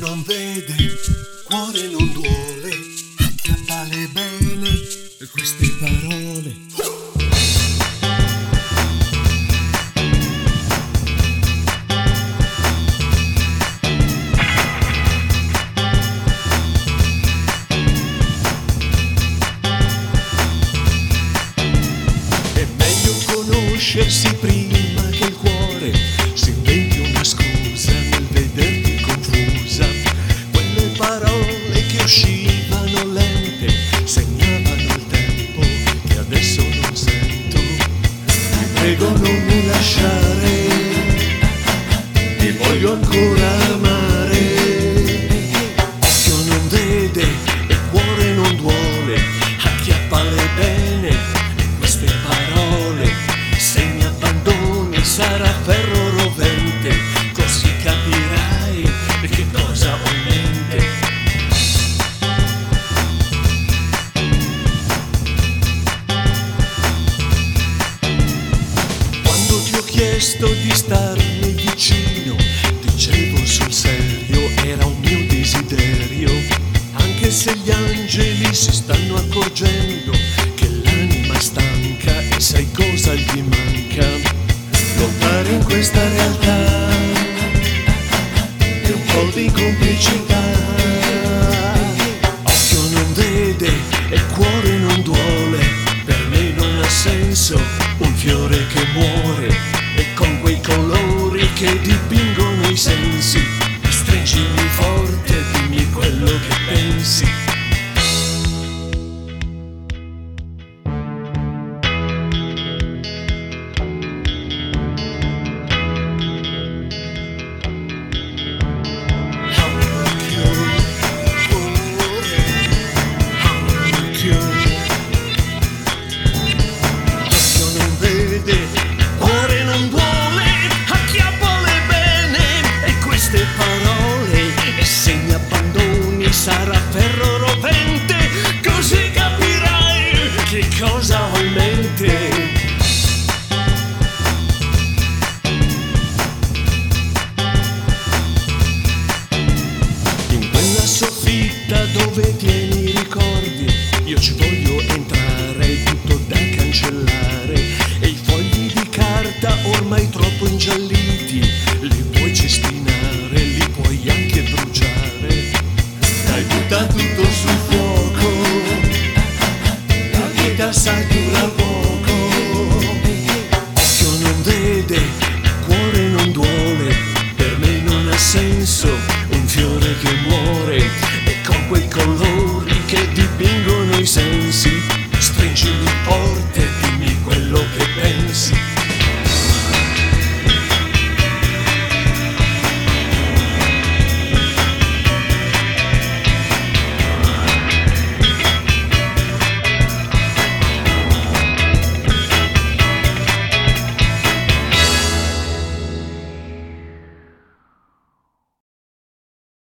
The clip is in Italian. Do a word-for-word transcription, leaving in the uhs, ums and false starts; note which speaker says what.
Speaker 1: non vede, cuore non duole, acchiappale bene queste parole. È meglio conoscersi prima che il cuore si inventi una scusa nel vederti confusa. Quelle parole che uscivano lente segnavano il tempo che adesso non sento. Prego non mi lasciare, ti voglio ancora amare. Occhio non vede e cuore non duole, acchiappale bene queste parole. Se mi abbandoni sarà ferro rovente, così capirai che cosa ho in mente. Quando ti ho chiesto di starmi vicino, dicevo sul serio, era un mio desiderio. Anche se gli angeli si stanno accorgendo che l'anima è stanca e sai cosa gli manca? Lottare in questa realtà e un po' di complicità. Occhio non vede e cuore non duole, per me non ha senso un fiore che muore. E con quei colori che dipingono i sensi, stringimi forte, dimmi quello che pensi. Cuore non duole, acchiappale bene e queste parole. E se mi abbandoni sarà ferro rovente, così capirai che cosa ho in mente. In quella soffitta dove ti